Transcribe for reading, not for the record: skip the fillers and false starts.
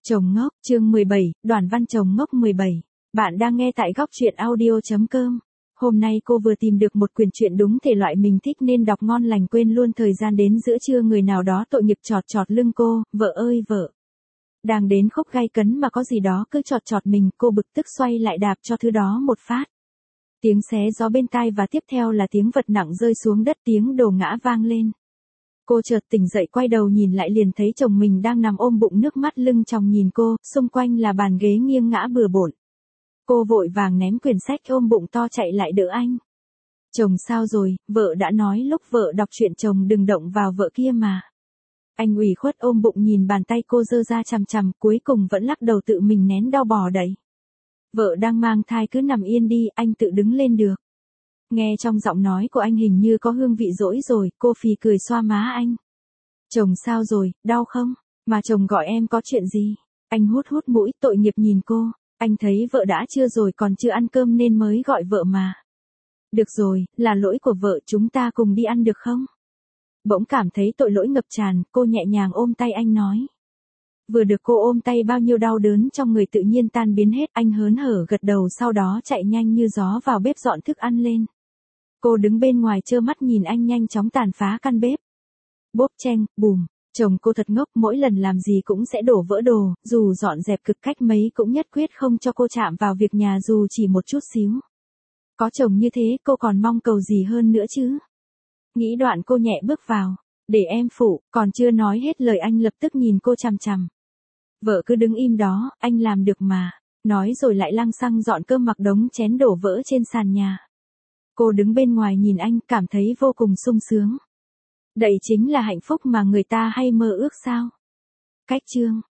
Chồng ngốc, chương 17, Đoàn văn chồng ngốc 17. Bạn đang nghe tại góc truyện audio.com. Hôm nay cô vừa tìm được một quyển truyện đúng thể loại mình thích nên đọc ngon lành quên luôn thời gian đến giữa trưa người nào đó tội nghiệp chọt chọt lưng cô, vợ ơi vợ. Đang đến khúc gay cấn mà có gì đó cứ chọt chọt mình, cô bực tức xoay lại đạp cho thứ đó một phát. Tiếng xé gió bên tai và tiếp theo là tiếng vật nặng rơi xuống đất, tiếng đồ ngã vang lên. Cô chợt tỉnh dậy quay đầu nhìn lại liền thấy chồng mình đang nằm ôm bụng, nước mắt lưng tròng nhìn cô, xung quanh là bàn ghế nghiêng ngã bừa bộn. Cô vội vàng ném quyển sách ôm bụng to chạy lại đỡ anh. Chồng sao rồi, vợ đã nói lúc vợ đọc truyện chồng đừng động vào vợ kia mà. Anh ủy khuất ôm bụng nhìn bàn tay cô giơ ra chằm chằm, cuối cùng vẫn lắc đầu tự mình nén đau bò đẩy. Vợ đang mang thai cứ nằm yên đi, anh tự đứng lên được. Nghe trong giọng nói của anh hình như có hương vị dỗi rồi, cô phì cười xoa má anh. Chồng sao rồi, đau không? Mà chồng gọi em có chuyện gì? Anh hút hút mũi tội nghiệp nhìn cô. Anh thấy vợ đã trưa rồi còn chưa ăn cơm nên mới gọi vợ mà. Được rồi, là lỗi của vợ, chúng ta cùng đi ăn được không? Bỗng cảm thấy tội lỗi ngập tràn, cô nhẹ nhàng ôm tay anh nói. Vừa được cô ôm tay bao nhiêu đau đớn trong người tự nhiên tan biến hết, anh hớn hở gật đầu sau đó chạy nhanh như gió vào bếp dọn thức ăn lên. Cô đứng bên ngoài trơ mắt nhìn anh nhanh chóng tàn phá căn bếp. Bốp cheng, bùm, chồng cô thật ngốc, mỗi lần làm gì cũng sẽ đổ vỡ đồ, dù dọn dẹp cực cách mấy cũng nhất quyết không cho cô chạm vào việc nhà dù chỉ một chút xíu. Có chồng như thế cô còn mong cầu gì hơn nữa chứ? Nghĩ đoạn cô nhẹ bước vào, để em phụ, còn chưa nói hết lời anh lập tức nhìn cô chằm chằm. Vợ cứ đứng im đó, anh làm được mà, nói rồi lại lăng xăng dọn cơm mặc đống chén đổ vỡ trên sàn nhà. Cô đứng bên ngoài nhìn anh, cảm thấy vô cùng sung sướng. Đây chính là hạnh phúc mà người ta hay mơ ước sao? Cách chương